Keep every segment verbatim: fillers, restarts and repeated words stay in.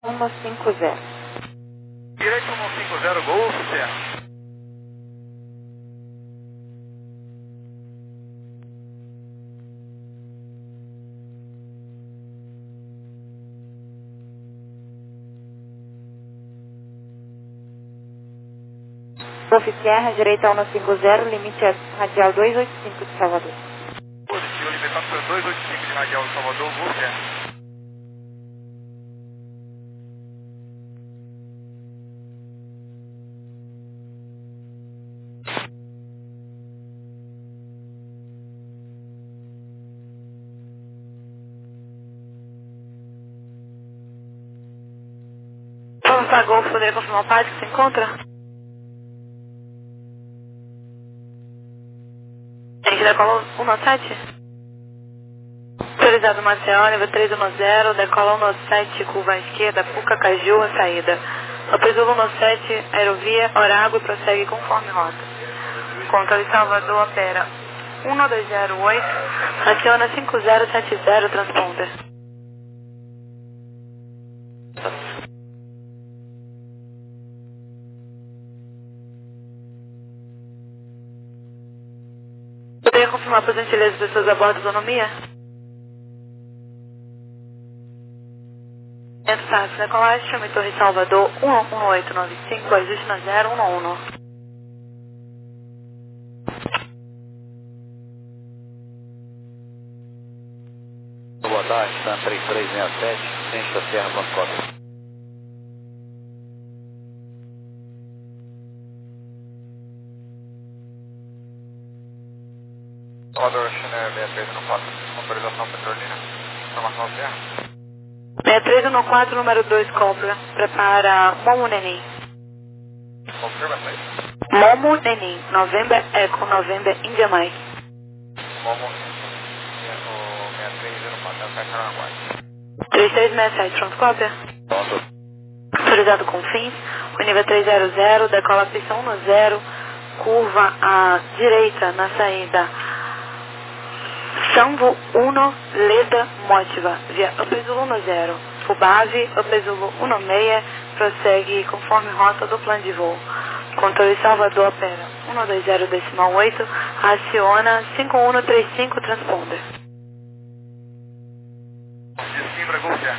cento. Direito cento e cinquenta, Golf, Serra. Golf Sierra, direita cento e cinquenta, limite é radial duzentos e oitenta e cinco de Salvador. Positivo, libertado para duzentos e oitenta e cinco de radial de Salvador, Golf, Serra. Vamos para Golf, poderia confirmar o pádio que se encontra? Tem que decolar cento e sete. Autorizado Maceió, nível trezentos e dez, decola cento e sete, curva à esquerda, Puca Caju, a saída. Autorizado cento e sete, aerovia, Orago e prossegue conforme rota. Controle Salvador, opera um dois zero oito, aciona cinco zero sete zero, transponder. Poderia confirmar, por gentileza, as pessoas a bordo da autonomia? Táxi, decolagem, chame Torre Salvador, um um oito nove cinco, ajuste na zero um um. Boa tarde, está três três seis sete, Centro da Serra, ponto com. Salvador, China sessenta e três no quatro, autorização Petrolina, informação Serra. sessenta e três no quatro, número dois, Cobra, prepara Momo Nenim. Confirma isso aí. Momo Nenim, November Echo, November India Mike. Momo, o sessenta e três zero quatro, até Caraguai. três três seis sete, pronto, cópia. Pronto. Autorizado com fins, o nível trezentos, decola a pista um zero, curva à direita na saída. Sambo um, Leda Motiva, via Upezulu zero. Fubave, Upezulu dezesseis, prossegue conforme rota do plano de voo. Controle Salvador, opera um dois zero decimal oito, aciona cinco um três cinco, transponder. Descimbra, Golf, Serra.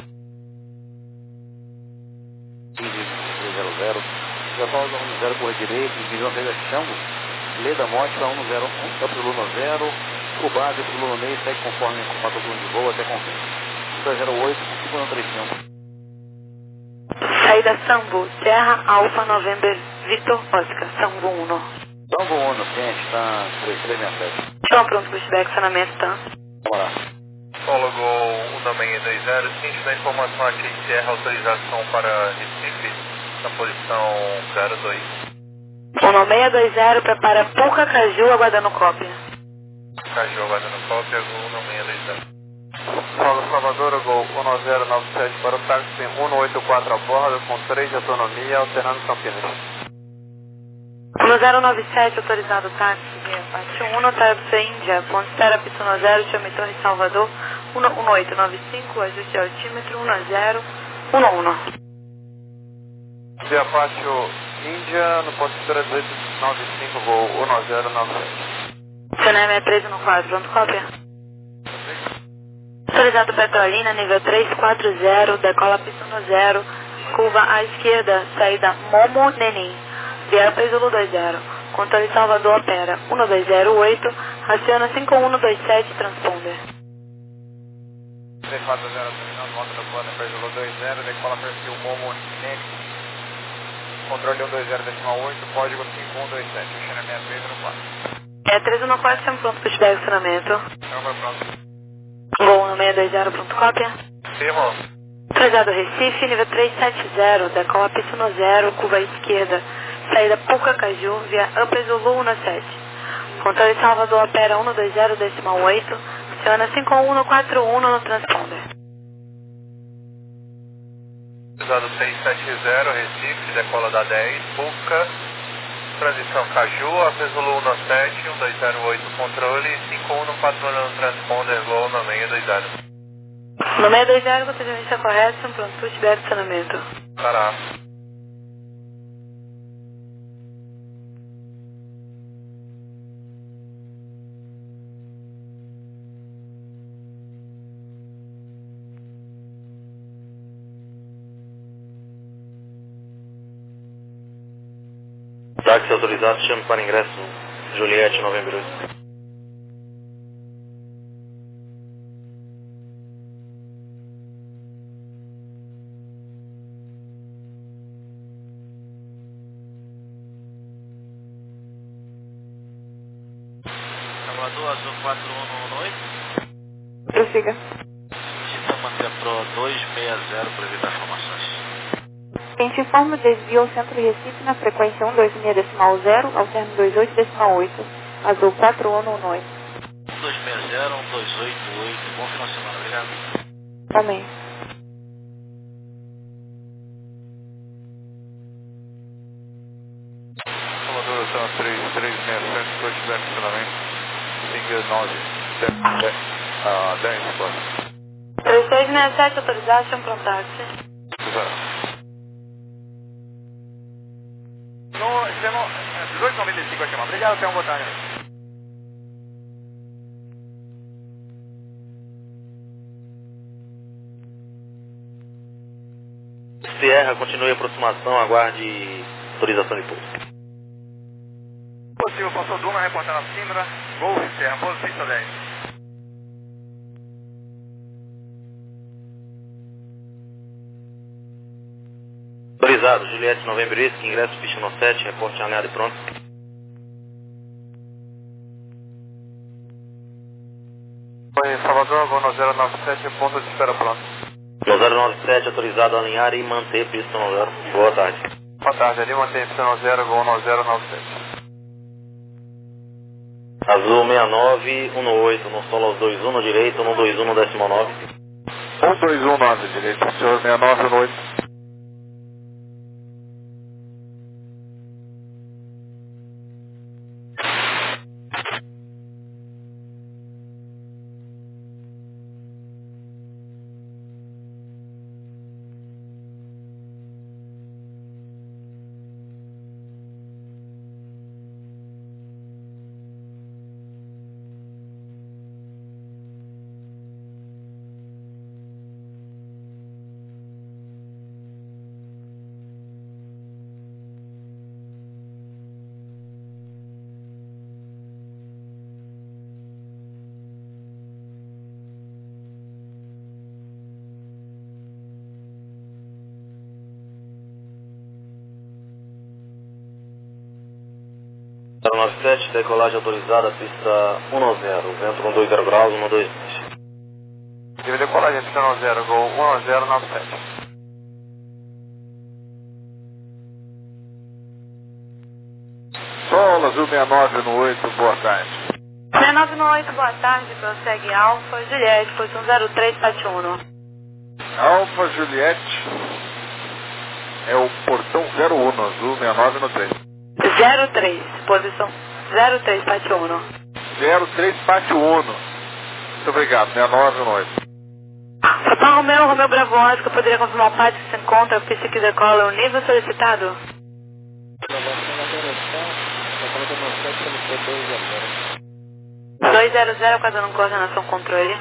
três zero zero, já fala do um zero por direito, divisão seis é Xambo, Leda Mótica um zero um, Upezulu zero, o base do Lunonei segue conforme com o plano de voo até confim. dois zero oito, cinco um três cinco. Saída Sambo, Serra Alfa November Victor Oscar, Sambo um. Sambo um, ciente, está três três seis sete. Estão pronto para o feedback, saneamento, tá? Vamos lá. Fólogo um seis dois zero, ciente da informação aqui de Serra, autorização para Recife, na posição zero dois. um seis dois zero, prepara Puca Caju, aguardando cópia. Caju, aguardando cópia, Gol um seis dois zero. Fala Salvador, Gol um zero nove sete para o táxi um oito quatro a bordo, com três de autonomia, alternando Campinas. um zero nove sete, autorizado táxi, via parte um, táxi Índia, ponto espera, pista um zero, chame Torre Salvador, um oito nove cinco, ajuste altímetro um zero um um. Via Pátio Índia, no ponto espera dezoito noventa e cinco, Gol um zero nove sete. Seu nome é três um quatro, pronto, cópia? Autorizado Petrolina, nível três quatro zero, decola pista um zero, curva à esquerda, saída Momo Nenim, via Pesulo dois zero. Controle Salvador, opera um dois zero oito, aciona cinco um dois sete, transponder. três quatro zero, terminando volta do plano, Pesulo dois zero, decola perfil Momo Nenim, controle um dois zero decimal oito, código cinco um dois sete, China sessenta e três no quatro. É três um quatro, sempre pronto para o feedback, saneamento. Câmara pronto. Gol um seis dois zero, pronto, cópia? Sim, irmão. Autorizado Recife, nível três sete zero, decola pista um zero, curva à esquerda, saída Puca Caju, via Upezulu sete. Controle Salvador, opera um dois zero decimal oito, aciona cinco um quatro um no transponder. Autorizado seis sete zero, Recife, decola da dez, Puca, transição Caju, Apesolo um sete, um dois zero oito, controle, cinco um quatro um no transponder, Gol um seis dois zero. No seis dois zero, procedimento correto, pronto, push de adicionamento. Pará. Táxi autorizado, chame para ingresso Juliette, Novembro oito. Salvador, Azul quatro um um oito. Prossiga. Solicita manter Pro dois seis zero para evitar informações. Quem te informa desvio ao centro de Recife na frequência um dois seis decimal zero, ao termo dois oito decimal oito, Azul quatro um um oito. um dois seis zero, um dois oito oito. Bom final de semana, obrigado. Também. Salvador, são três três seis sete, pushback funcionamento, cinco nove, dez, quatro. três seis seis sete, autorizado, chame para um táxi. No, siamo dezoito noventa e cinco a chamar. Obrigado, tenha uma boa tarde. Sierra, continue a aproximação, aguarde autorização de pouso. Possível, passou Duma, reportando a Sindra, Golf, Serra, pouso pista dez. Autorizado, Juliette, Novembro oito, ingresso pista no sete, reporte alinhado e pronto. Oi, Salvador, Gol zero nove sete, ponto de espera pronto. No zero nove sete, autorizado a alinhar e manter pista no zero. Boa tarde. Boa tarde, ali mantém pista zero, Gol zero nove sete. Azul seis nove um oito, no solo aos dois um no direito, no dois um no décimo nove. um dois um nove direito, senhor seis nove um oito. zero nove sete, decolagem autorizada, pista um zero, vento com dois zero graus, um dois vinte. Tive decolagem, pista zero, Gol um zero nove sete. Sol, Azul seis nove um oito, boa tarde. seis nove um oito, boa tarde, prossegue Alfa, Juliette, posição zero três sete um. Alfa Juliette, é o portão zero um, Azul seis nove um três. zero três, posição zero três sete um. zero três sete um. Muito obrigado, seis nove um oito. Papai Romeu, Romeu Bravo onze, que eu poderia confirmar o pádio que se encontra, a pista que decola, o nível solicitado? dois zero zero, causando coordenação controle.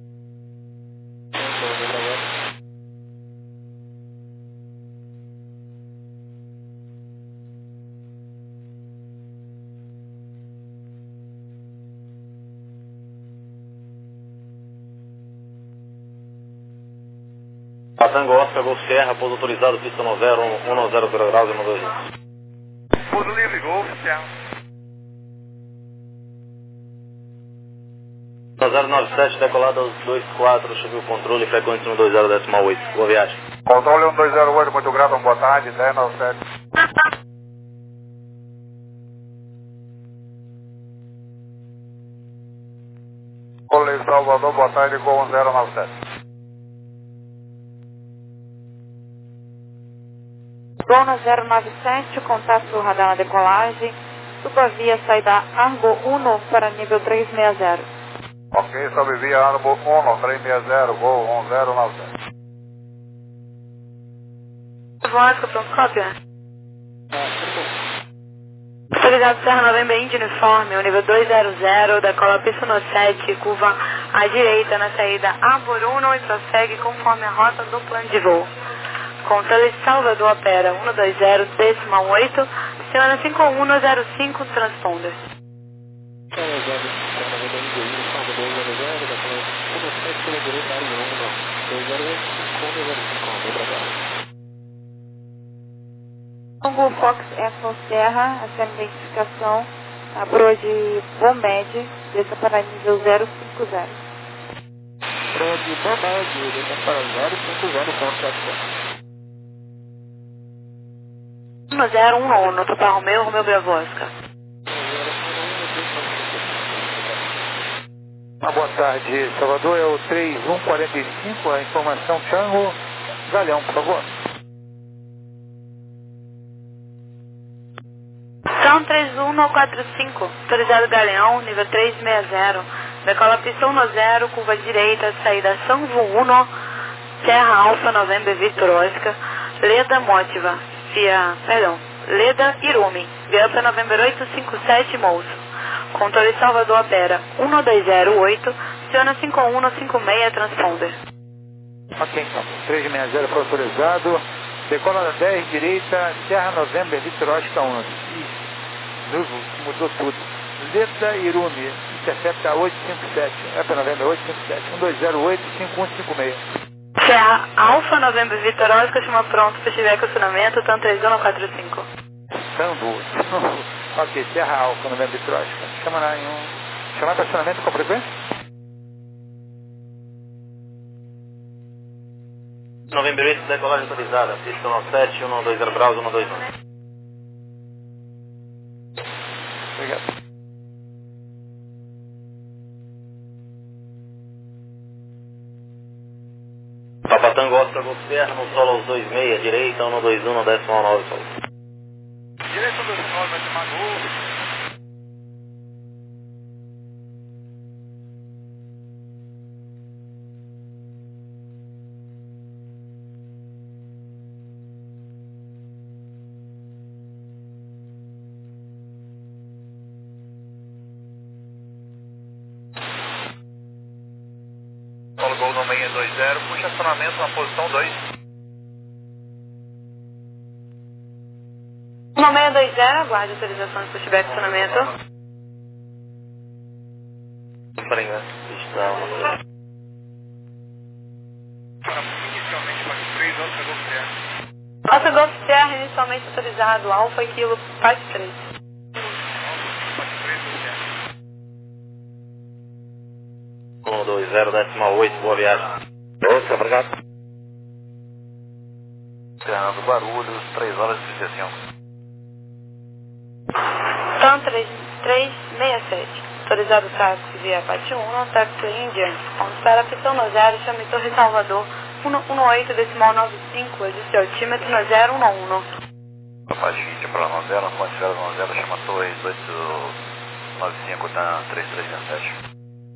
Tango Oscar, Gol Serra, pouso autorizado, pista no zero, um zero zero graus e um dois vinte. Pouso livre, Golf, Serra. zero nove sete, decolado aos dois quatro, subiu o controle, frequência um dois zero decimal oito. Boa viagem. Controle um dois zero oito, muito grato, boa tarde, dez nove sete. Controle Salvador, boa tarde, Gol um zero nove sete. Gol no zero nove sete, contato do radar na decolagem, suba via saída Argo um para nível três seis zero. Ok, sobe via ânimo um três seis zero, Gol um zero nove zero. Vasco, pronto, cópia. Autorizado Serra Novembro Índio Uniforme, o nível dois zero zero, decola pista no sete, curva à direita na saída A Boruno e prossegue conforme a rota do plano de voo. Controle Salvador opera um dois zero, decimal oito, Senhora cinco um zero cinco, transponder. Tango Fox Echo Serra, essa é a identificação, a proa de Bomed, desça para nível zero cinco zero. Proa de Bomed, desça para zero cinco zero, ponto sete. um zero um um, total Romeu, Romeu Bravo Oscar. Ah, boa tarde, Salvador, é o três um quatro cinco, a informação Tango, Galeão, por favor. São três um quatro cinco, autorizado Galeão, nível três seis zero, decola pista um zero, curva direita, saída São Uno, Serra Alfa, Novembro Victor Oscar, Leda Motiva, via, perdão, Leda Irumi, via para Novembro oito cinco sete, Moço. Controle Salvador opera um dois zero oito, Senhora cinco um cinco seis, transponder. Ok, então, três seis zero foi autorizado, decola da dez, direita, Serra Novembro Victor Oscar um. Ih, mudou tudo. Leda Irumi, intercepta oito cinco sete, é para Novembro oito cinco sete, um dois zero oito, cinco um cinco seis. Serra Alfa, Novembro Victor Oscar, chama pronto, se tiver questionamento, T A M três um quatro cinco. Tango. Ok, Serra Alfa, Novembro Victor Oscar. Chama lá em um... Chamar para acionamento com frequência? Novembro oito, decolagem autorizada. Pista um sete, um dois zero graus, um dois um. Obrigado. Papa Tango Oscar Golf Serra, no solo aos dois seis, direita, um dois um, décimo nove, solo. Direção dois nove, vai tomar gol. Paulo Gol no seis dois zero, puxa acionamento na posição dois. No seis dois zero, aguarde autorização se tiver questionamento. Para ingress, pista um. Inicialmente para três, Oscar Golf Serra. Oscar Golf Serra, inicialmente autorizado, Alfa Kilo, parte três. um dois zero, décimo oito, boa viagem. Ouça, obrigado. Fernando Barulhos, três horas e trinta e cinco. T A M três três seis sete, autorizado táxi via parte um, táxi em diante. Onde espera a pista um zero, chame Torre Salvador, um oito, decimal nove cinco, existe altímetro zero um um. Paixinha para nove zero, Fonte zero nove zero, chama Torre oito nove cinco, tá três três sete.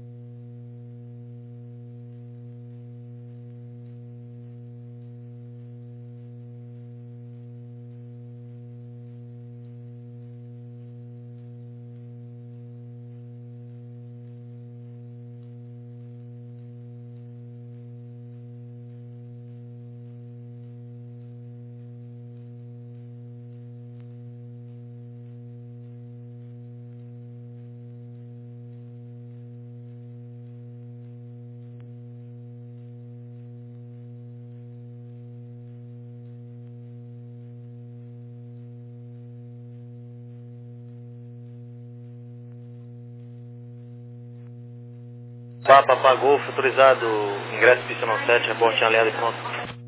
Papa pagou, autorizado, ingresso pista um sete, reporte aliado e pronto.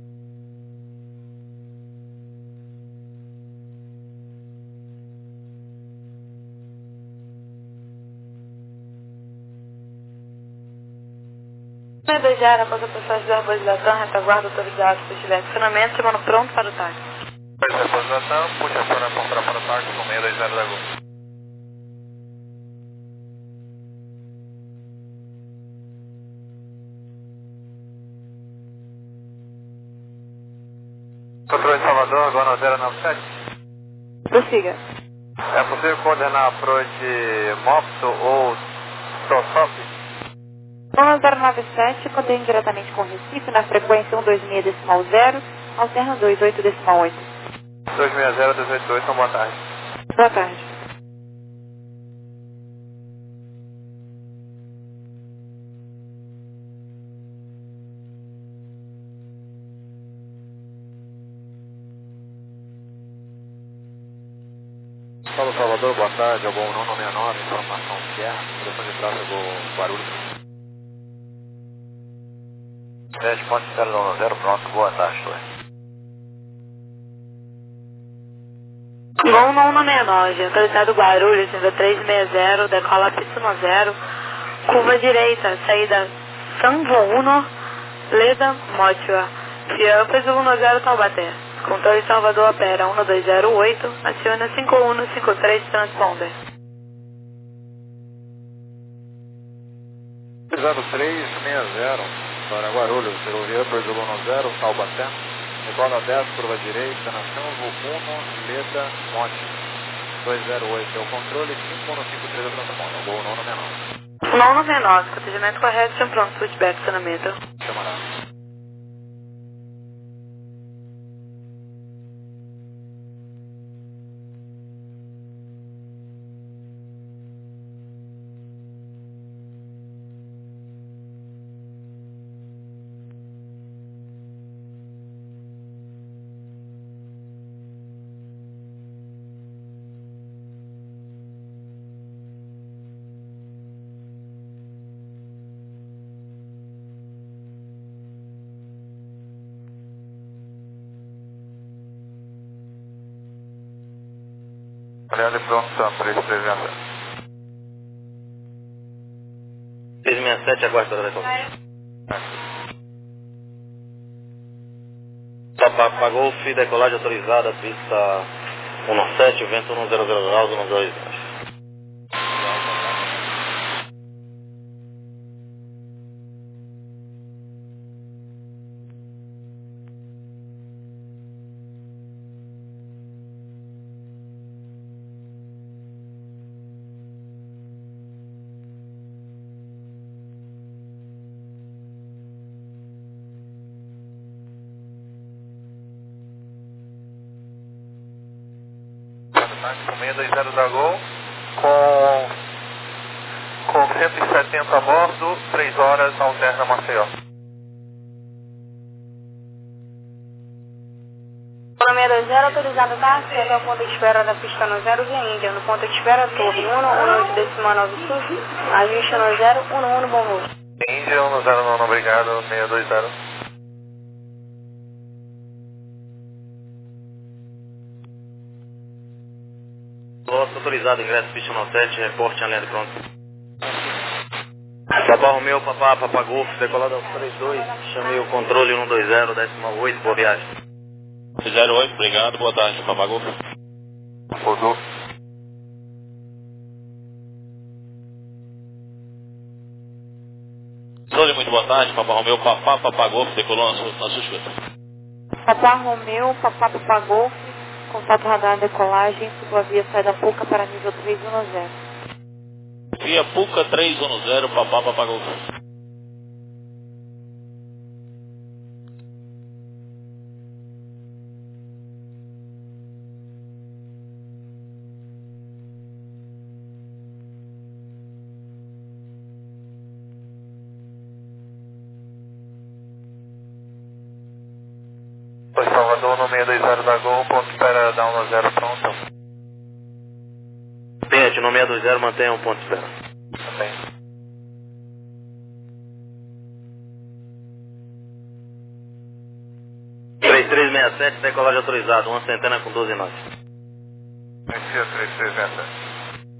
seis dois zero, após a passagem da arborização, retaguarda autorizado, se tiver questionamento, chamando pronto para o táxi. Arborização, puxa acionamento para o táxi com seis dois zero da Gol. Controle Salvador, Gol zero nove sete. Prossiga. É possível coordenar approach Mopto ou Tosop? um zero nove sete, contém diretamente com Recife na frequência um dois seis decimal zero, alterna dois oito decimal oito. dois seis zero, dois oito oito, boa tarde. Boa tarde. Paulo Salvador, boa tarde, é o Gol nono sessenta e nove, informação Sierra, direção de tráfego Guarulhos. dez ponto zero zero, pronto, boa tarde, Torre. Gol nono sessenta e nove, autorizado Guarulhos, nível três seis zero, decola pista zero, curva direita, saída Sanvo uno, Leda, Motiva, Fiampa, Zulu zero, Taubaté. Controle Salvador opera um dois zero oito, aciona cinco um cinco três, transponder. Autorizado três seis zero, para Guarulhos, ferrovia por Zulu zero, Taubaté. Decola dez, curva direita, na Sanvo uno, Leda, Monte. dois zero oito é o controle, cinco um cinco três é o transponder, Gol nono sessenta e nove. nono sessenta e nove, atendimento correto, sem pronto, switchback, estacionamento. Chamará. Olhando pronto, três três zero. três seis sete, aguarda a decola. Papa Golf, decolagem autorizada, pista dezessete, vento cento graus, um dois. Com seis dois zero da Gol, com, com cento e setenta a bordo, três horas, alterna Maceió. seis dois zero, autorizado táxi, até o ponto de espera da pista no zero de Índia, no ponto de espera torre um um oito decimal nove sul, ajuste no zero um um, bom voo. Índia, um zero nove, obrigado, seis dois zero. Lote autorizado, ingresso pista sete, reporte em linha de pronto. Papá Romeu, Papá, Papá Golf, decolado aos três dois, chamei o controle um dois zero, decimal oito, boa viagem. zero oito, obrigado, boa tarde, Papá Golf. Rodou. Controle, muito boa tarde, Papá Romeu, Papá, Papá Golf, decolou na sua, na sua escuta. Papá Romeu, Papá Papá Golf, contato radar decolagem, ciclovia sai da Puca para nível três um zero. Via Puca três um zero, Papá, Papá Golf. Foi Salvador no seis dois zero da Gol, ponto espera da um zero pronto. Tente, no seis dois zero, mantenha um ponto de espera. Também. três três seis sete, decolagem autorizada, uma centena com doze nós. Conhecia três três seis sete.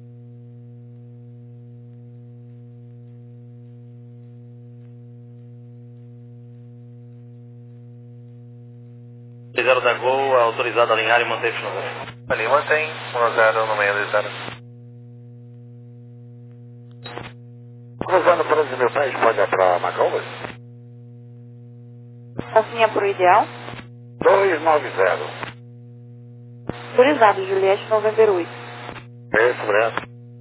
zero da Gol, autorizado a alinhar e manter o zero. Ali mantém, um zero no seis dois zero. Cruzando para os mil pés, pode ir para Macau? Confinha para o ideal. dois nove zero. Autorizado, Juliette November oito. Isso, obrigado.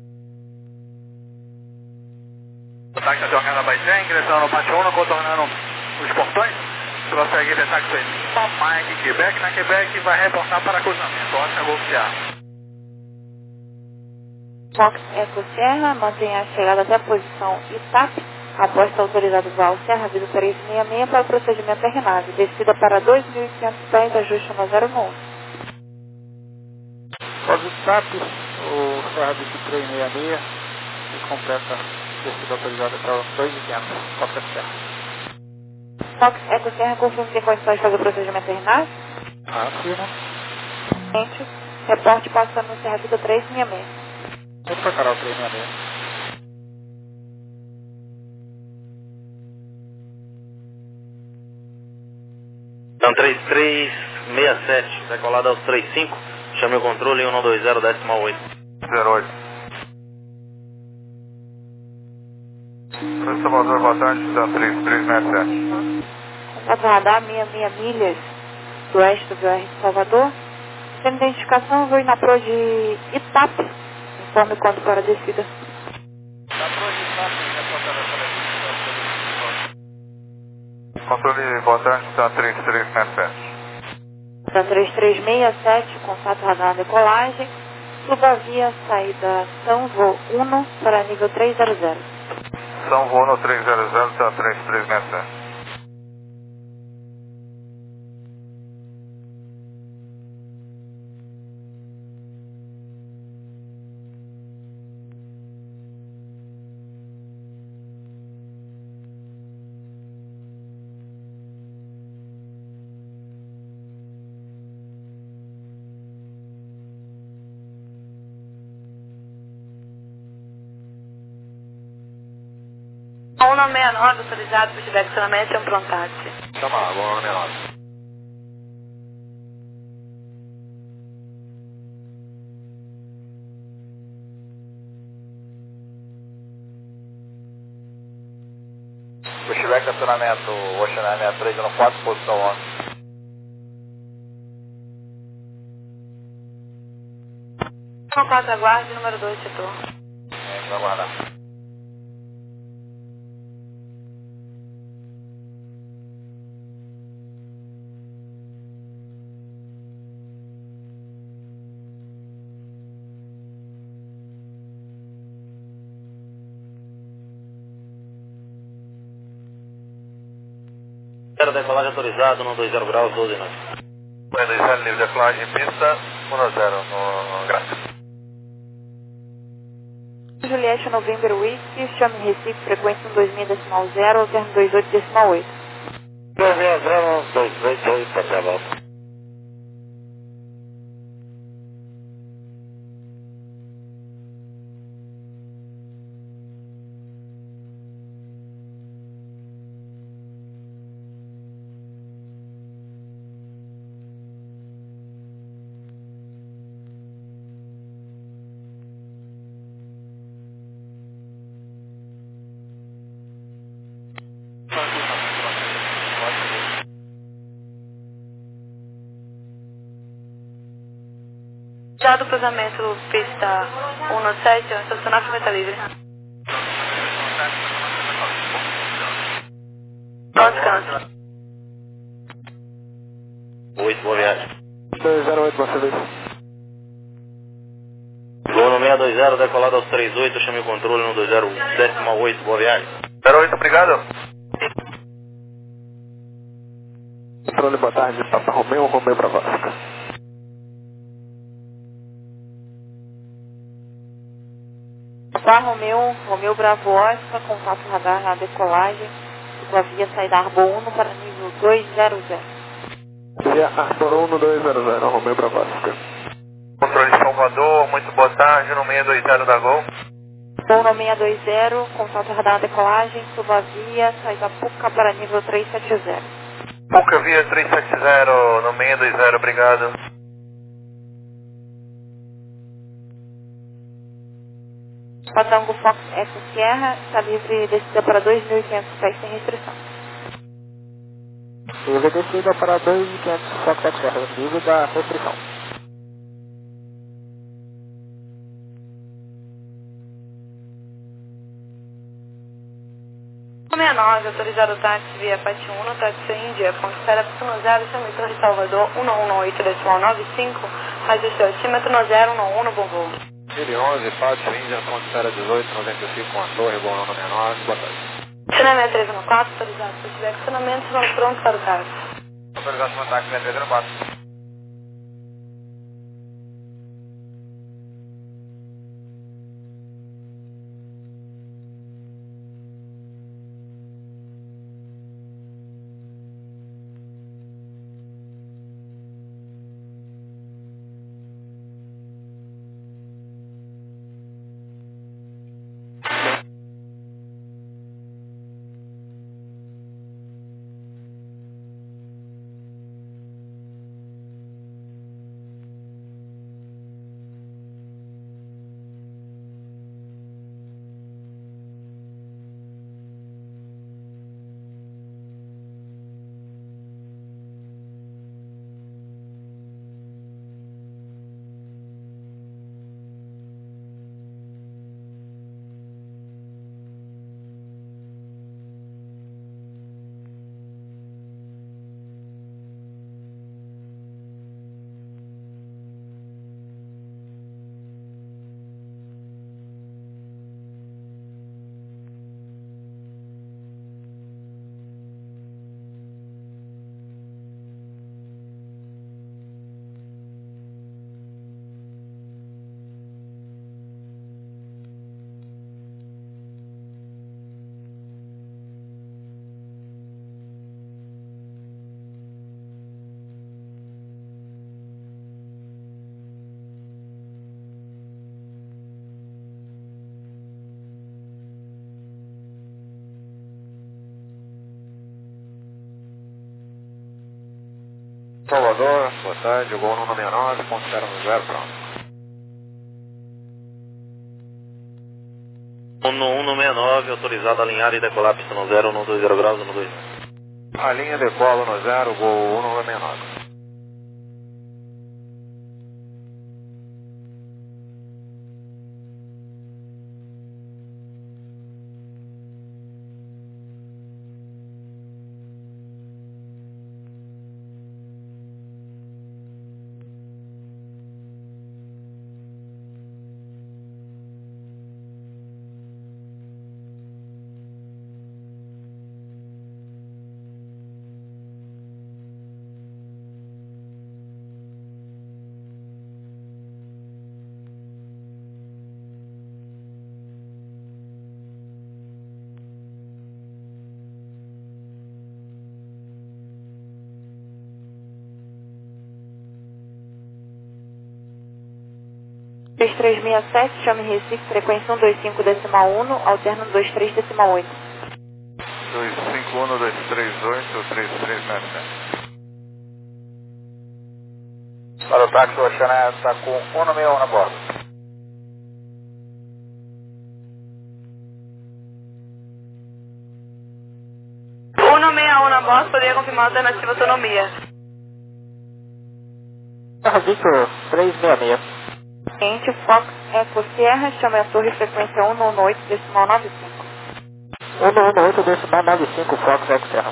O táxi acionando a Baixé, ingressando no pátio um, contornando os portões. Prossegue de táxi Lima, Mike, Quebec. Na Quebec vai reportar para cruzamento. Oscar Golf Sierra. Fox Eco Sierra, mantenha a chegada até a posição Itap. Aposta autorizado Val Serra, vida três seis seis para o procedimento R nove. Descida para dois mil e quinhentos pés, ajuste no zero um. Pode estar o Serra Vida três seis seis e completa descida autorizada para dois mil e quinhentos, Fox Eco Serra. Fox Eco Serra, confirma que tem condições de fazer o procedimento R nove. Afirma. Gente, reporte passando no Serra Vida três seis seis. Vou preparar o três seis seis. Então três três seis sete, decolado aos três cinco, chame o controle um dois zero, decimal oito. zero oito. Salvador, boa tarde, da três três seis sete. Contato radar, meia meia milhas do oeste do V R de Salvador. Sem identificação, vou ir na pro de Itap. Informe quando para a descida. Controle, boa tarde, da três três seis sete. Da três três seis sete, contato radar decolagem. Suba via saída São Vô um para nível três zero zero. São Vô no três zero zero, da três três seis sete. um nove seis nove, autorizado por direcionamento e um prontáxi. Chama lá, vamos lá, nove. Bushback, acionamento, Ocean sessenta e três, no quatro, posição onze. quatro, aguarde, número dois, setor. É, vamos aguardar. Zero decolagem autorizado, um dois zero graus, doze nove. um dois zero, livre decolagem em pista, um zero no gráfico. Juliette November Whisky, chame Recife, frequência um dois seis decimal zero, alterno dois oito decimal oito. dois zero zero, dois dois oito, para trabalho. Já do cruzamento pista um no sete, estacionar para meta livre. Não descanso. oito, boa viagem. dois zero oito, você vê. Voo no seis dois zero, decolado aos três oito, chame o controle um dois zero, decimal oito, boa viagem. zero oito, obrigado. Controle, boa tarde, Papa Romeu, Romeu para Vasco. Papa Romeu, Romeu Bravo Oscar, contato radar na decolagem, suba via saída Arbo um para nível dois zero zero. Via Arbor um dois zero zero, Romeu para Vasco. Controle de Salvador, muito boa tarde, no seis dois zero da Gol. Voo no seis dois zero, contato radar na decolagem, suba via saída Puca para nível três sete zero. Puca via três sete zero, no seis dois zero, obrigado. Patango Fox Eco Sierra, está livre descida para dois mil e quinhentos pés sem restrição. Livre descida para dois mil e quinhentos, Fox X R, livre da restrição. sessenta e nove, autorizado o táxi via Pati um, táxi Índia, considera Y zero, chama Torre Salvador, um um oito, decimal nove cinco, registro altímetro um zero um um no bom voo. mil e onze, Pati Índia, considera dezoito, noventa e cinco com a torre, bom nome sessenta e nove, boa tarde. Sinamento três um quatro, autorizado, se tiver estacionamento, vamos pronto para o táxi. Autorizado para o táxi três um quatro. Salvador, boa tarde, o gol no sessenta e nove, considera no zero, pronto. um no sessenta e nove, autorizado a alinhar e decolar pista no zero, um dois zero graus, um dois. A linha decola no zero, gol um no sessenta e nove. três três seis sete, chame Recife, frequência um dois cinco decimal um, alterno dois três decimal oito. dois cinco um, dois três oito, três três seis sete. Para o táxi, o Oxané está com um seis um na borda. um seis um na borda, poderia confirmar a alternativa autonomia. Victor três seis seis. Cliente Fox Eco Sierra, chama a torre frequência um um oito decimal nove cinco. um um oito decimal nove cinco, Fox X R.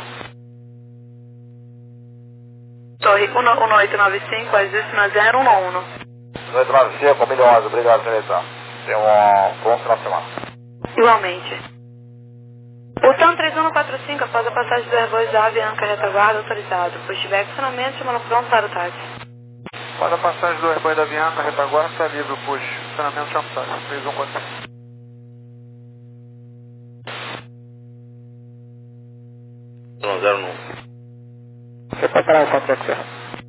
Torre um um oito nove cinco, ajuste na zero um um. oito nove cinco, mil e onze, obrigado, senhor. Tenha um bom final de semana. Igualmente. O TAM três um quatro cinco, após a passagem do Airbus da Avianca retaguarda, autorizado. Pois tiver estacionamento, chamando pronto para o táxi. Após a passagem do Airbus da Avianca retaguarda, está livre o push. Estacionamento chamado, três um quatro cinco. um zero um. Você pode parar o Fox X R.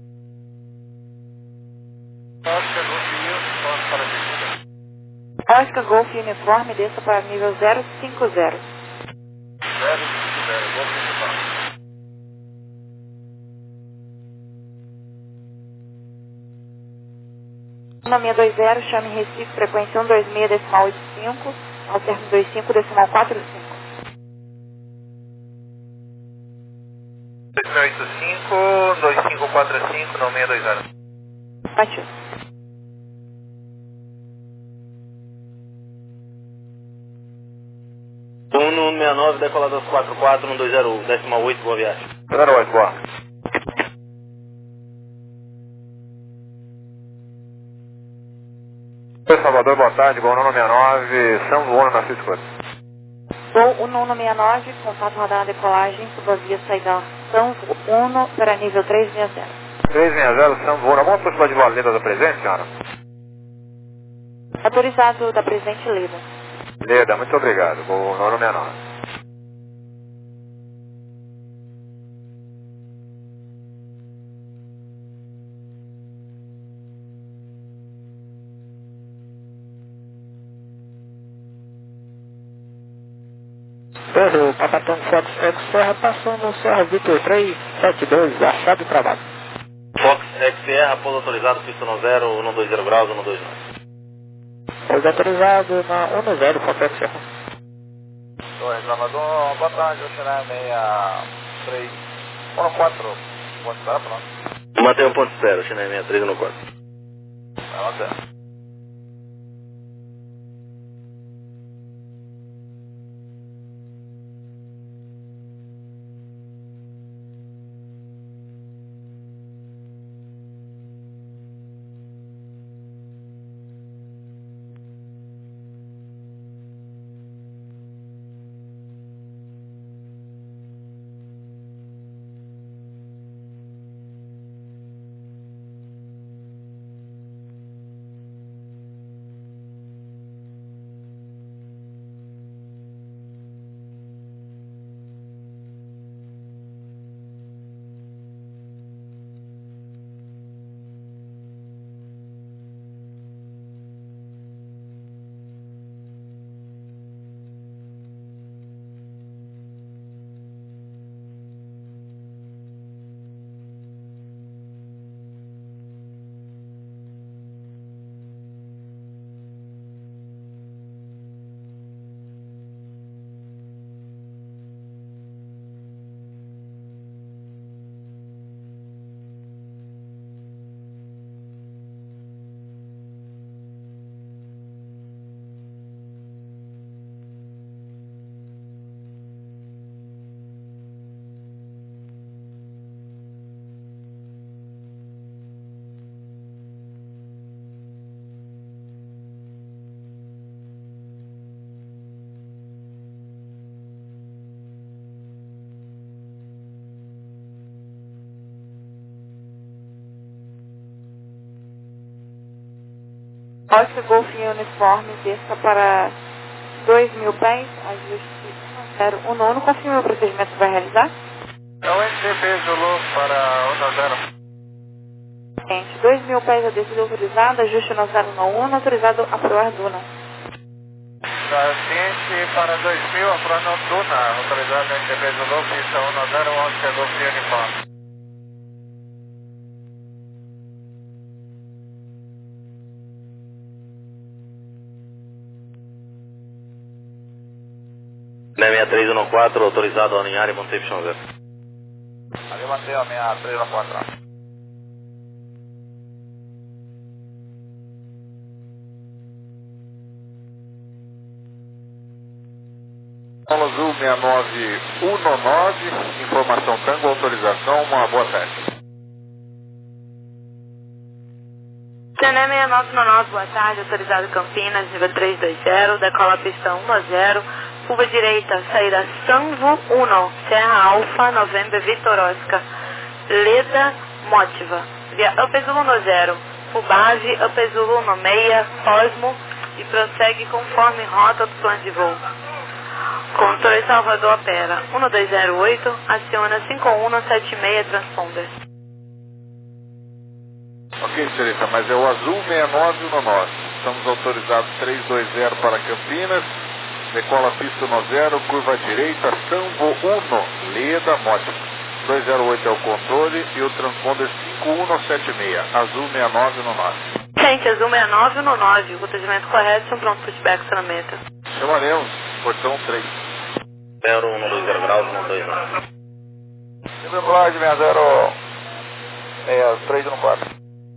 Oscar Golf Uniforme, desça para nível zero cinco zero. zero cinco zero, Golf Uniforme. um seis dois zero, chame Recife, frequência um dois seis decimal oito cinco, alterno dois cinco decimal quatro cinco. nove oito cinco, dois cinco quatro cinco, nove seis dois zero. Partiu. um no seis nove, decola dois quatro quatro, um dois zero, décima oito, boa viagem. zero oito, boa. Oi, Salvador, boa tarde, Gol nono seis nove, São João na Cisco. Gol um nono seis nove, contato radar na decolagem, subavia saída São Uno para nível três seis zero. três seis zero, São João, alguma possibilidade de valida da presente, senhora? Autorizado da presente Leda. Leda, muito obrigado, Gol nono seis nove. Pedro, Papatango Fox X Serra passando Serra Vitor três sete dois, achado e travado. Fox X Sierra, pouso autorizado, pista no zero, um dois zero graus, um dois nove. Pouso autorizado na um zero, Fox X Serra. Oi, Salvador, boa tarde, o China seis três, um quatro, ponto zero, pronto. Mantém o ponto zero, China seis três um quatro. Tá, certo. Oscar Golf Uniforme, desça para dois mil pés, ajuste zero um nono. Confirma o procedimento que vai realizar? É o N T P Zulu para um zero. Gente, dois mil pés a descida autorizada, ajuste no zero um um, autorizado a proar Duna. Ciente para dois mil, Afrano Duna, autorizado N T P Zulu, pista um zero, Oscar Golf Uniforme. seis três um quatro, autorizado a alinhar e manter Pistão Zero. Ali mantém a seis três um quatro. Paulo Azul seis nove um nove, informação Tango, autorização, uma boa tarde. Cené seis nove um nove, boa tarde, autorizado Campinas, nível três dois zero, decola pista um zero, curva direita, saída Sanvo um, Serra Alfa, November Vitor Oscar, Leda Motiva, via Upezulu um zero, Fubave, Upezulu um seis, Cosmo, e prossegue conforme rota do plano de voo. Controle Salvador opera um dois zero oito, aciona cinco um sete seis transponder. Ok, senhorita, mas é o Azul seis nove um nove. Estamos autorizados três dois zero para Campinas, decola pista um zero, curva direita, Sanvo um, Leda Motiva. dois zero oito é o controle e o transponder cinco um sete seis, Azul seis nove um nove. Gente, Azul seis nove um nove, o procedimento correto, um pronto pushback acionamento. Chamaremos, portão três. zero um dois zero graus, um dois nove. Desembolagem seis zero seis três um quatro.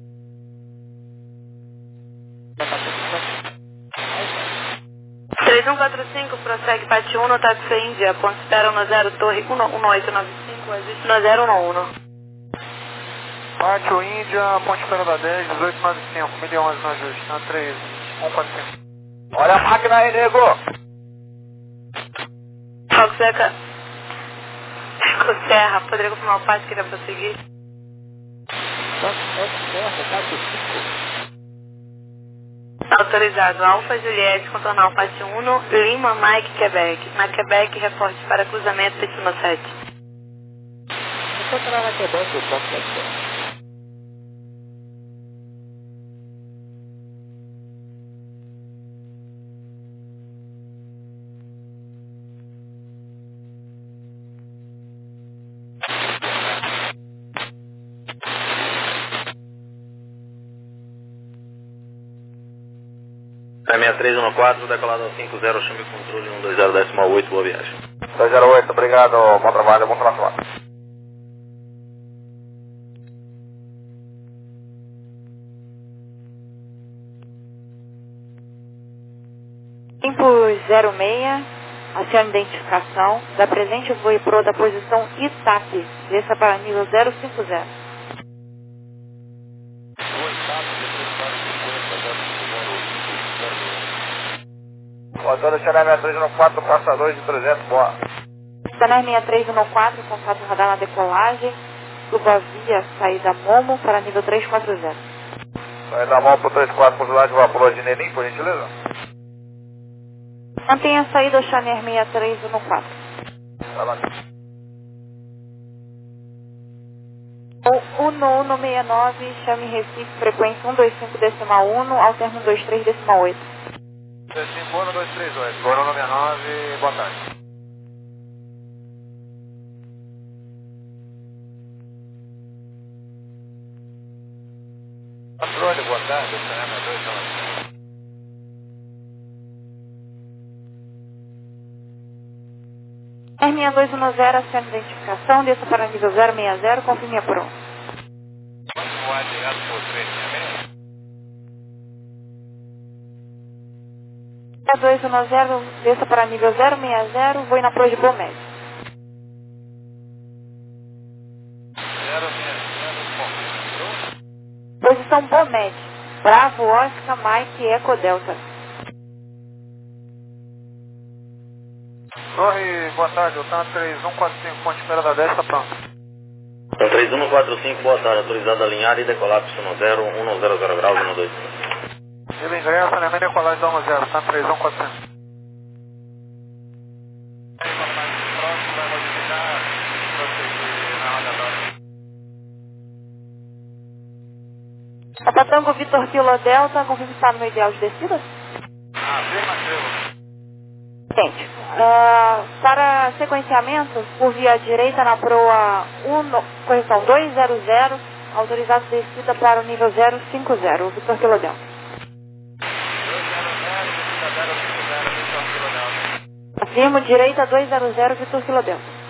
três um quatro cinco, prossegue Pati um, táxi Índia, ponto espera um zero, torre um oito nove cinco, existe um zero um um. Pati Índia, ponte espera da dez, dezoito noventa e cinco, mil e onze no ajuste, na três um quatro cinco. Olha a máquina aí, nego! Foco Seca. Foco Serra, poderia confirmar o Pati que irá prosseguir? Autorizado, Alfa Juliette, contornar o Pati um, Lima, Mike, Quebec. Na Quebec, reporte para cruzamento Destino sete. Se eu entrar na Quebec, eu posso fazer. seis três um quatro, decolado ao cinco zero, chame o controle um dois zero decimal oito, boa viagem. dois zero oito, obrigado, bom trabalho, bom trabalho. Tempo zero seis, acione identificação, da presente voo e pro da posição Itape, desça para nível zero cinco zero. Motor Chanel seis três um quatro, passa dois de trezentos, boa. Chanel seis três um quatro, contato radar na decolagem, suba via saída Momo para nível três quatro zero. Saída Momo para três quatro, por lá de vapor de Nenim, por gentileza. Mantenha a saída Chanel seis três um quatro. Tá lá. O um um seis nove, chame Recife, frequência um dois cinco decimal um, alterno dois três decimal oito. cinco um dois três oito, Corona sessenta e nove, boa tarde. Patrônio, boa tarde, o Chanel seis dois nove. R seis dois um zero, acione identificação, desça para nível zero seis zero, confirme a pronto. Quanto ar direto por três seis seis? R seis dois um zero, desça para nível zero seis zero, vou na proa de Bomé. zero seis zero, Posição Bomé, Bravo, Oscar, Mike, Eco, Delta. Torre, boa tarde, o TAN três um quatro cinco, ponte espera da dez, está pronto. Então três um quatro cinco, boa tarde, autorizado a alinhar e decolar para o zero um zero zero graus, um dois cinco. Ele ingressa, Alemanha, decolagem da um zero, TAN três um quatro cinco. Próximo vai modificar, prosseguir na roda agora. Patango Vitor Kilo Delta, confirme está no ideal de descida? Afirmativo. Gente, uh, para sequenciamento, por via direita na proa um, correção dois zero zero, autorizado descida para o nível zero cinco zero, Vitor Kilo Delta. Afirmo, direita dois zero zero, Vitor Kilo Delta.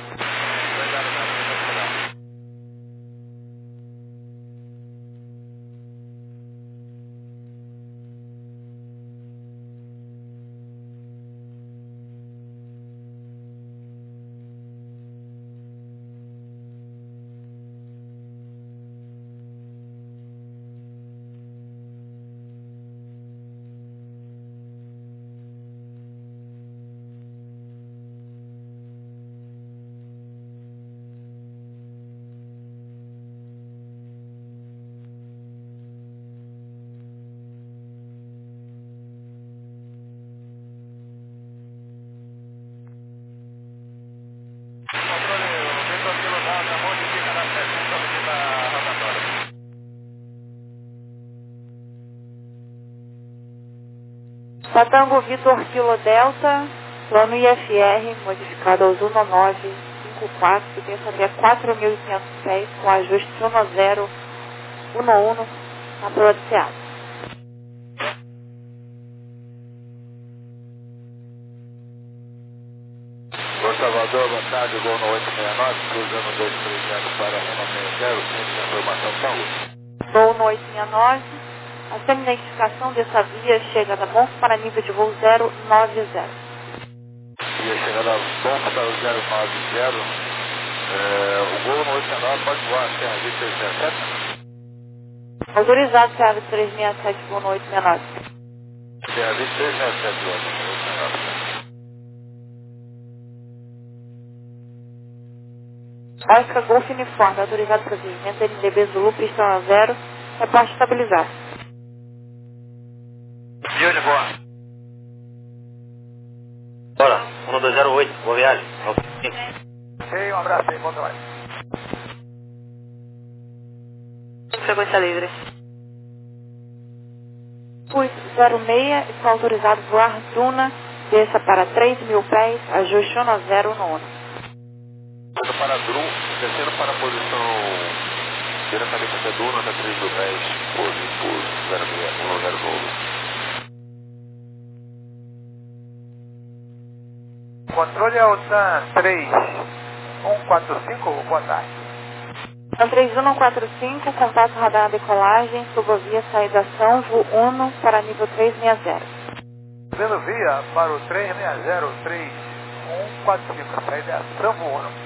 Patango Vitor Kilo Delta, plano I F R, modificado aos um nove cinco quatro, que tem até quatro mil e quinhentos pés, com ajuste um zero um um na proa de Seattle. Salvador, boa Estádio Gol no oito seis nove, cruzando dois três zero para Renault sessenta, centro de informação São Gol no oito seis nove. A semi-identificação dessa via chega da Bonf para nível de voo zero nove zero. Via chegada Bonf para o zero nove zero. É, o Gol no oito seis nove pode voar C R V três seis sete. Autorizado C R V três seis sete, Gol no oito seis nove. C R V três seis sete, Gol no oito seis nove. Oscar Golf Uniforme, autorizado procedimento N D B Zulu, pista um a zero, reporte estabilizado. De onde voa? Bora, um dois zero oito, boa viagem. Ei, um abraço aí, bom trabalho. Frequência livre. Pus zero seis, está autorizado voar Duna, desça para três mil pés, ajuste um a zero no ONU. Descendo para Drum, descendo para a posição diretamente até Duna, até três mil pés, pose por zero seis um zero nove. Controle é o T A M três um quatro cinco, boa tarde. TAM três um quatro cinco, contato radar decolagem, subvia saída São Voo Uno para nível três seis zero. Vendo via para o três seis zero três um quatro cinco, saída é São Voo Uno.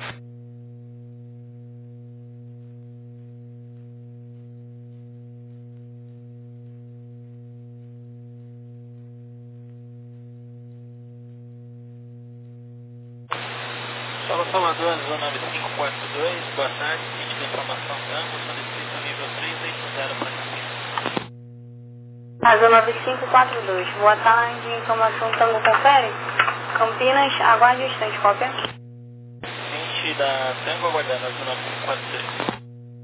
Solo Salvador, zona nove cinco quatro dois, boa tarde, kit de informação Tango, solicita nível três oito zero para Campinas. Azul nove cinco quatro dois, boa tarde, informação Tango confere. Campinas, aguarde o instante, cópia. Kit da Tango aguardando, Azul nove cinco quatro dois.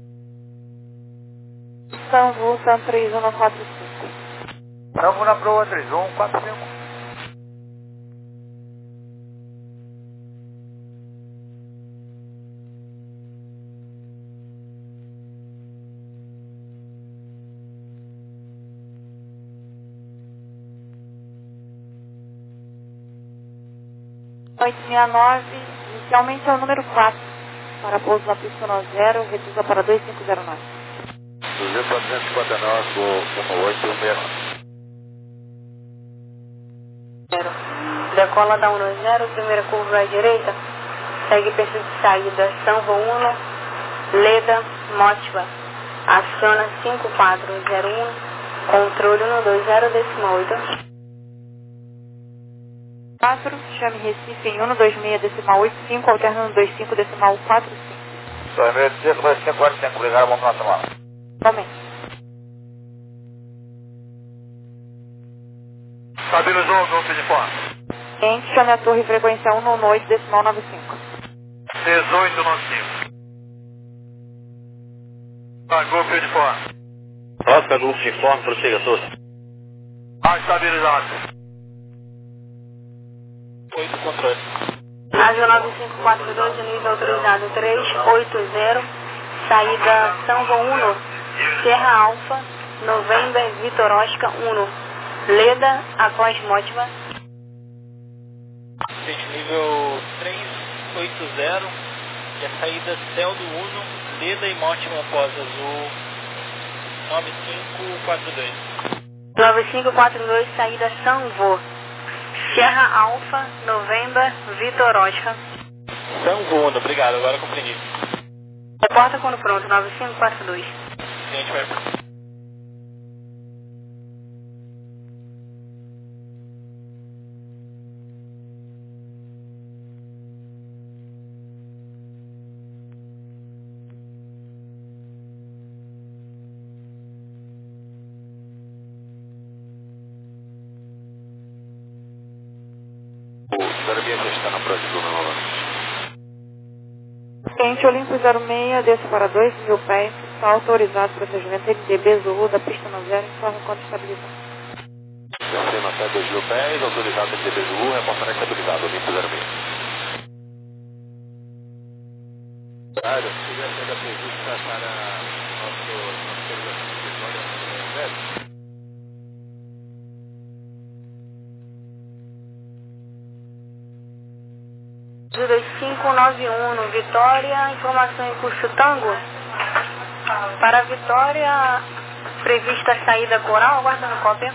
São Voo TAM três um quatro cinco. São Voo na proa três um quatro cinco. oito seis nove, inicialmente é o número quatro, para pouso na pista um zero, reduza para dois cinco zero nove. duzentos quatrocentos e cinquenta e nove, Gol oito seis nove. Decola da um zero, primeira curva à direita, segue perfil de saída São Voo Uno, Leda, Motiva, aciona cinco quatro zero um, controle um dois zero, décima oito. quatro, chame Recife em um dois seis decimal oito cinco, alterna no dois cinco decimal quatro cinco. dois mil e cinco, dois cinco quatro cinco, obrigado, vamos lá tomar. Somente. Sabino João, Golf de Fora. Quente, chame a torre frequência um oito decimal nove cinco. dezoito noventa e cinco. Tá, Golf de Fora. Oscar Golf Uniforme, prossiga, Souza. Ah, estabilizado. oito controle. Azul nove cinco quatro dois, nível autorizado três oito zero, saída São Voo Uno, Serra Alfa, November Vitor Oscar Uno, Leda, após Motiva. Gente, nível três oito zero, e a saída Céu do Uno, Leda e Motima após Azul nove cinco quatro dois. nove cinco quatro dois, saída São Voo, Serra Alfa, November Vitor Oscar. São Voo Uno, obrigado, agora compreendi. Reporta quando pronto, nove cinco quatro dois. Gente, vai. Está na prova de Duna novamente. Quente, Olimpo zero seis, desça para dois mil pés, está autorizado procedimento N D B Zulu da pista um zero, informe quanto estabilizado. Descendo até dois mil pés, autorizado N D B Zulu, reportará estabilizado, Olimpo zero seis. Rádio, se tiver saída prevista para nosso autorização de vitória no zero. dois cinco cinco nove um, Vitória, informação em curso Tango. Para Vitória, prevista a saída coral, aguardando cópia.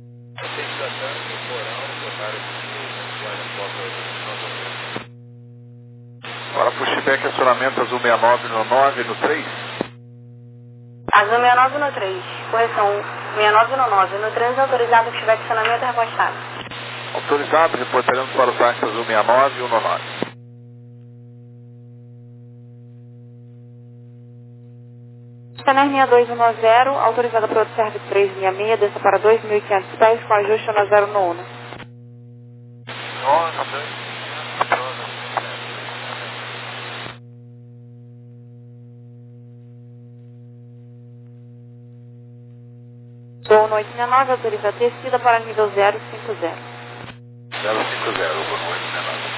Para pushback, acionamento azul sessenta e nove no nove, no três. Azul sessenta e nove no três, correção sessenta e nove no nove, no três autorizado pushback, acionamento repostado. Autorizado, reportaremos para o táxi azul sessenta e nove e um no nove. Scanner sessenta e dois um zero, autorizada para o Service três seis seis, desça para dois mil e quinhentos pés com ajuste no zero no uno. Gol no oitenta e nove, autoriza descida para nível zero cinco zero. zero cinco zero, Gol no oitenta e nove.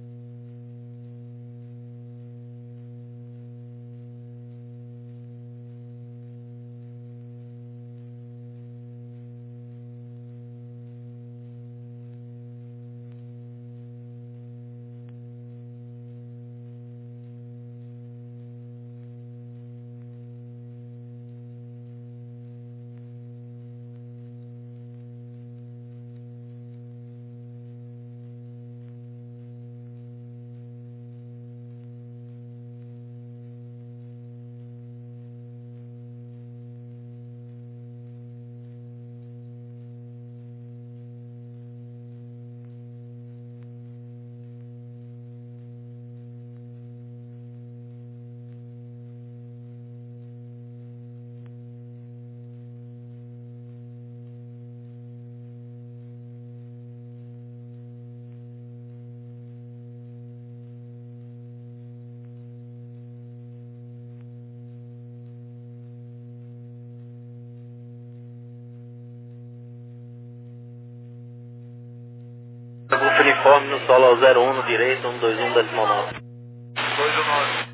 Grupo uniforme no solo ao zero um no direito, um dois um décimo nove. dois um nove.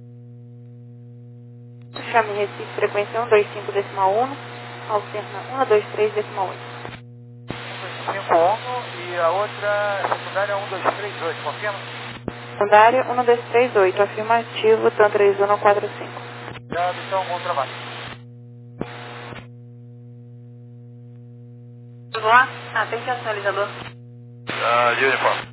Chame Recife, frequência um dois cinco decimal um, alterna um dois três decimal oito. um dois cinco um e a outra secundária um dois três oito, confirma? Secundária um dois três oito, afirmativo, TAM três um quatro cinco. Já, então, bom trabalho. Vamos lá? Atende ao sinalizador. Ah, de uniforme.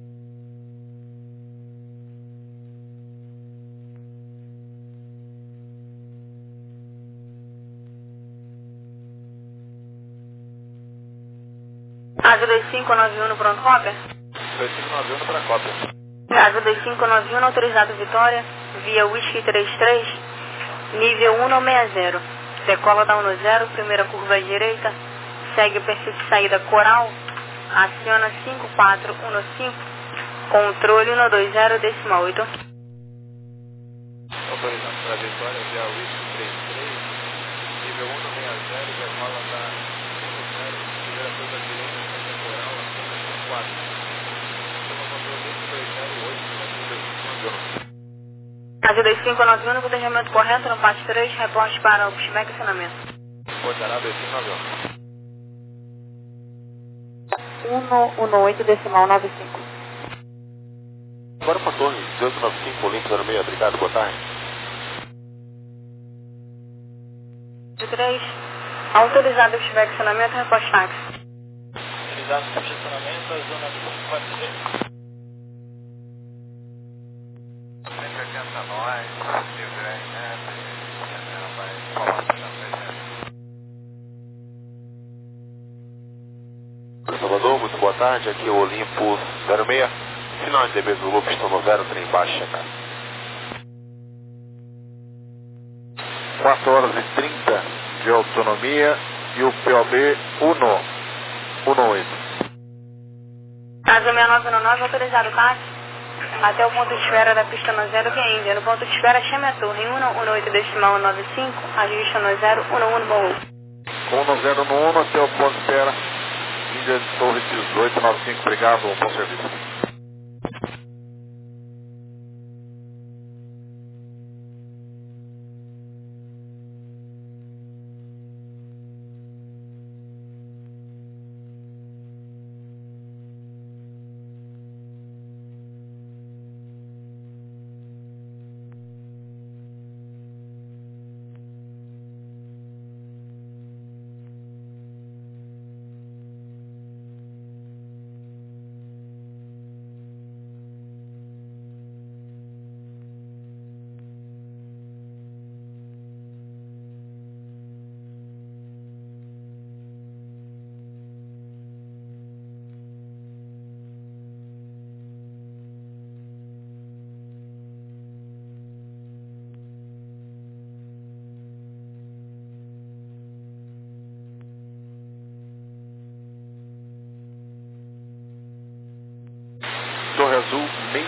Azul dois cinco nove um no pronto cópia. dois cinco nove um para cópia. Azul dois cinco nove um autorizado Vitória, via Whisky trinta e três, nível um sessenta. Decola da um no zero, primeira curva à direita, segue o perfil de saída coral, aciona cinco quatro um no cinco, controle um dois zero decimal oito. Autorizado para Vitória, via Whisky trinta e três, nível um sessenta, decola da um no zero, primeira curva à direita, saída coral, aciona cinco quatro. Toma controle um dois zero oito, Azul dois cinco nove um no planejamento correto, no passo três, reporte para o pushback e acionamento. Portará dois cinco nove um. um oito decimal nove cinco. Agora para a torre, dezoito nove cinco, Olímpio zero seis, obrigado, boa tarde. três, autorizado o pushback e acionamento, reporte táxi. Autorizado o estacionamento, a zona do cinco quatro três. cento e oitenta nós, livre, né? Vai falar na frente. Salvador, muito boa tarde, aqui é o Olimpo zero seis, final de D B Zulu, pistão no zero, trem baixo, checar. quatro horas e trinta de autonomia e o P O B um oito. Azul sessenta e nove no nove, autorizado táxi. Até o ponto de espera da pista no zero que é Índia. No ponto de espera, chame a torre um um oito decimal nove cinco, ajusta no zero um um morro. um zero no um até o ponto de espera, Índia Torre dezoito nove cinco, obrigado, bom serviço.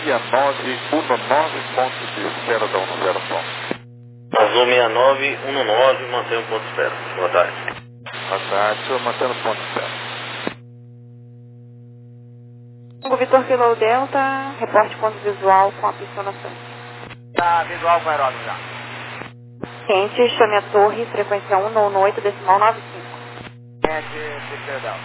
nove um nove, ponto de espera da um zero Tom. Azul seis nove um nove, mantém o ponto de espera. Boa tarde. Boa tarde, senhor, mantendo o ponto de espera. O Vitor Kilo Delta, reporte ponto visual com a pista na frente. Tá visual com aeródromo já. Quente, chame a torre, frequência um nono oito, decimal nove cinco. Quente, Victor Delta.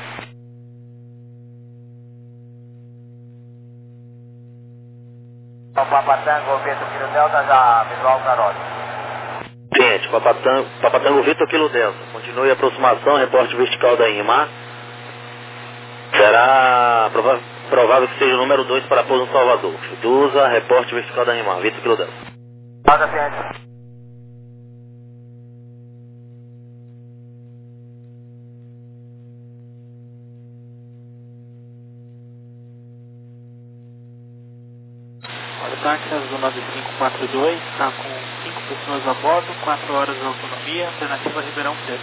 Papa Tango, Vitor Kilo Delta, já visual com aeródromo. Cliente, Papatango, Papatango Vitor Kilo Delta. Continue a aproximação, reporte vertical da INMAR. Será prova provável que seja o número dois para pouso no Salvador. Fiduza, reporte vertical da INMAR. Vitor Kilo Delta. Roda, cliente. Olha, o táxi Azul nove cinco quatro dois está com cinco pessoas a bordo, quatro horas de autonomia, alternativa Ribeirão Preto.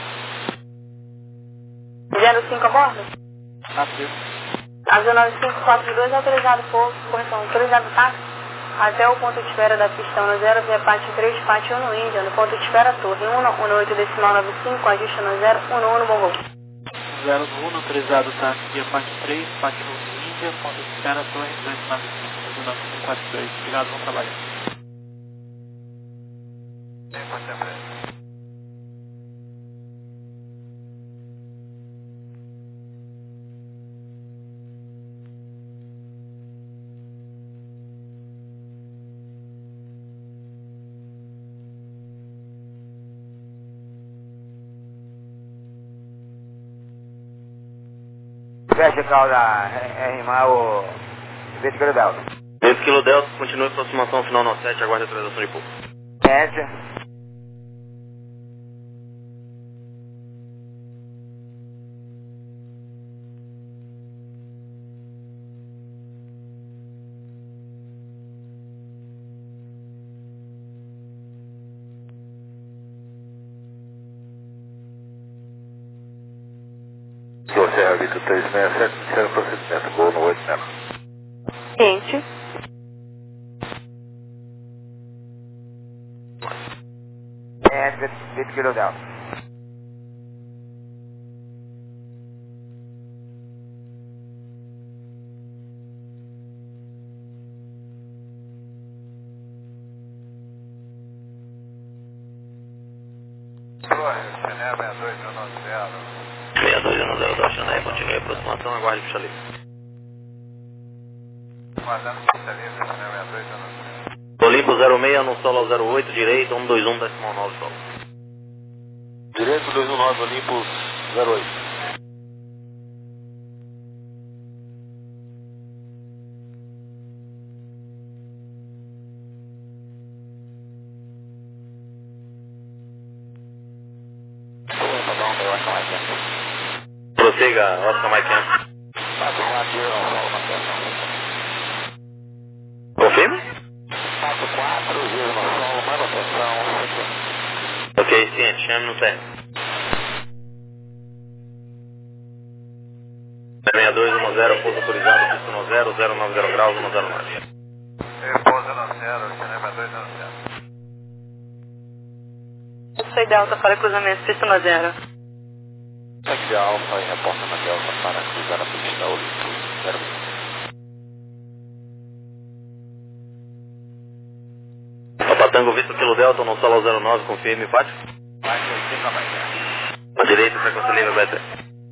zero cinco a bordo? Tá preto. Azul nove cinco quatro dois, autorizado pouso, correção, autorizado táxi, até o ponto de espera da pista um zero, via parte três, parte um no Índia, no ponto de espera torre um um oito, decimal nove cinco, ajuste no zero um um, bom voo. zero um, autorizado táxi, via parte três, parte um no Índia, ponto de espera torre dois nove cinco, Azul nove cinco quatro dois. Obrigado, bom trabalho. Vertical da R M A, o Vitor Kilo Delta. Vitor Kilo Delta, continue a aproximação final no sete, aguarde a atualização de pouso. Quente. Serra Vitor três seis sete, iniciando o procedimento, gol no oito zero. Quente, Quente, Vitor Kilo Delta. Torre, Chanel seis dois um zero. seis dois um zero da Chanel, continue a aproximação, aguarde pista livre. Guardando pista livre, Chanel seis dois um zero. Olimpo zero seis, no solo zero oito, direito, um dois um, decimal nove solo. Direito dois um nove, Olimpo zero oito. Prossiga, Oscar Mike Camp. Confirme? quatro quatro, giro no solo, manutenção. Ok, ciente, chame no certo. seis dois um zero, pouso autorizado, pista no zero, zero nove zero graus, um zero nove. Repouso no zero, Chanel seis dois um zero. Eu sou Delta para cruzamento, pista no zero. Aqui Alfa e reporta na Delta para cruzar a pista Olimpo zero um. Papatango Vitor Kilo Delta, no solo zero nove, confirme, fácil. Mais oitenta mais zero. À direita, frequência livre, B T.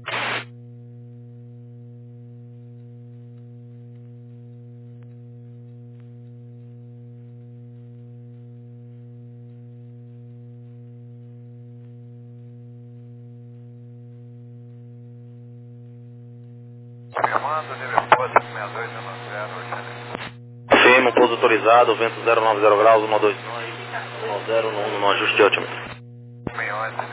Confirmando, nível pouso seis dois um zero, Chanel. Confirma, pouso autorizado, vento zero nove zero graus, um dois nove, um zero um, no ajuste de altímetro. seis onze,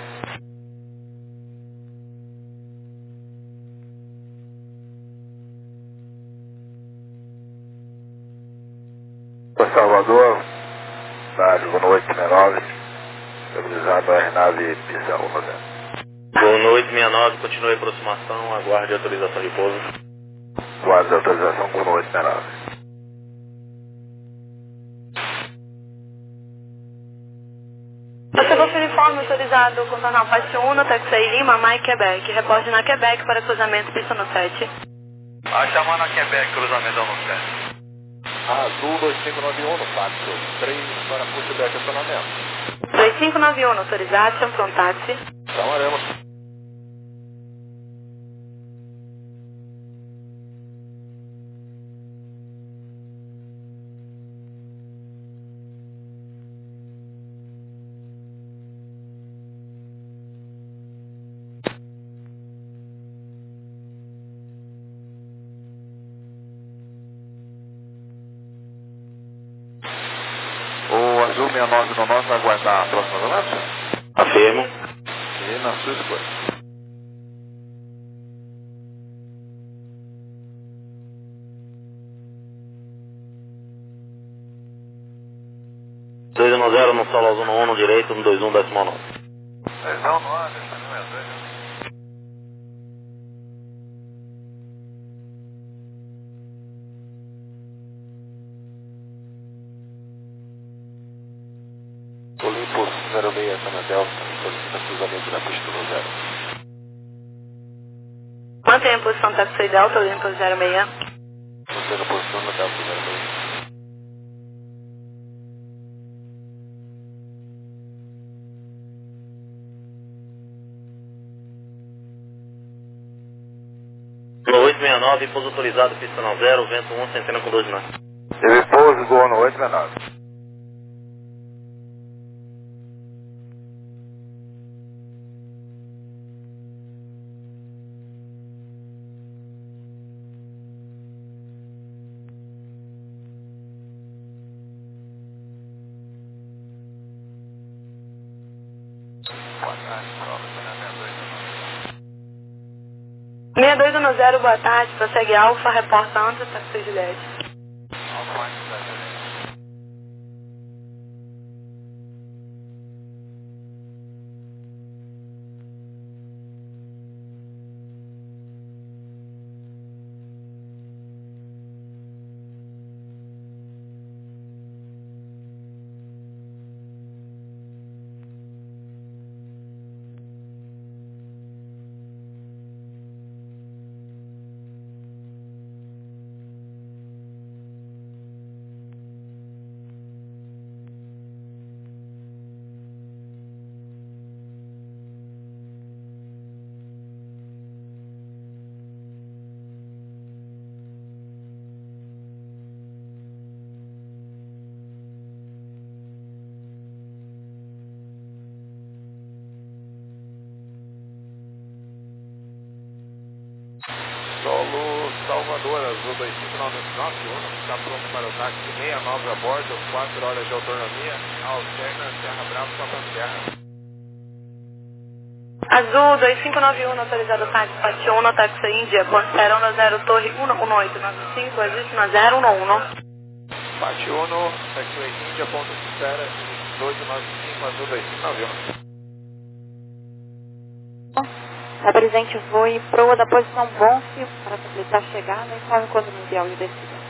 Salvador, da Gol oito seis nove, estabilizado a aeronave pista um zero. Gol oito seis nove, continue a aproximação, aguarde a autorização de pouso. Guarda a autorização Gol oito seis nove. autorizado contornar Pátio um, Taxi Lima, Mike, Quebec. Reporte na Quebec para cruzamento, pista no sete. Ah, chamando a Quebec, cruzamento no sete. Azul dois cinco nove um, Pátio três para puxo de estacionamento. dois cinco nove um, autorizado, from táxi. Chamaremos. O Azul sessenta e nove no nosso vai aguardar a próxima volante? Afirmo. E na sua escolha. dois um zero no solo azul no um, no direito, no dois um décimo nove. Não, não, deixa eu ver. Olympus zero seis, Sana Delta, solicita cruzamento na pista do zero. Mantenha a posição Taxi Delta, Olympus zero seis. Mantendo a posição na Delta zero seis. No oito seis nove, pouso autorizado, pista no zero, vento um, centena com doze nove. Teve pouso do ano oito seis nove. Boa tarde, prova, seis dois um zero, boa tarde, prossegue Alfa, reporta antes, Taxi Juliette. Solo Salvador, Azul dois cinco nove nove um, está pronto para o táxi sessenta e nove a bordo, quatro horas de autonomia, alterna Serra Brava com a Serra. Azul dois cinco nove um, autorizado táxi Pátio um, Taxi Índia, considera um zero Torre um um oito nove cinco, existe um zero um um. Pátio um, Taxi Índia, ponto de espera, dois nove cinco, Azul dois cinco nove um. A presente voe proa da posição Bonfim para completar a chegada, informe quando mundial de descida.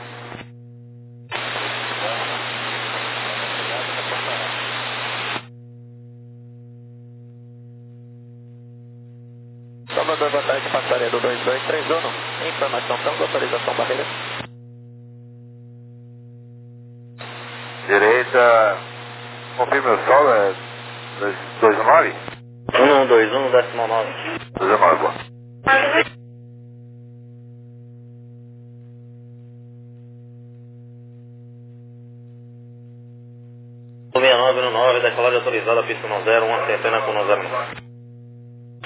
Salvador, boa tarde, passaria do dois dois três um. Informação, tanto autorização barreira. Direita, confirme o solo, é dois um nove? um dois um décimo nove. dois um nove, boa. sessenta e nove no nove, decolagem autorizada, pista no zero, uma centena com no zero nove.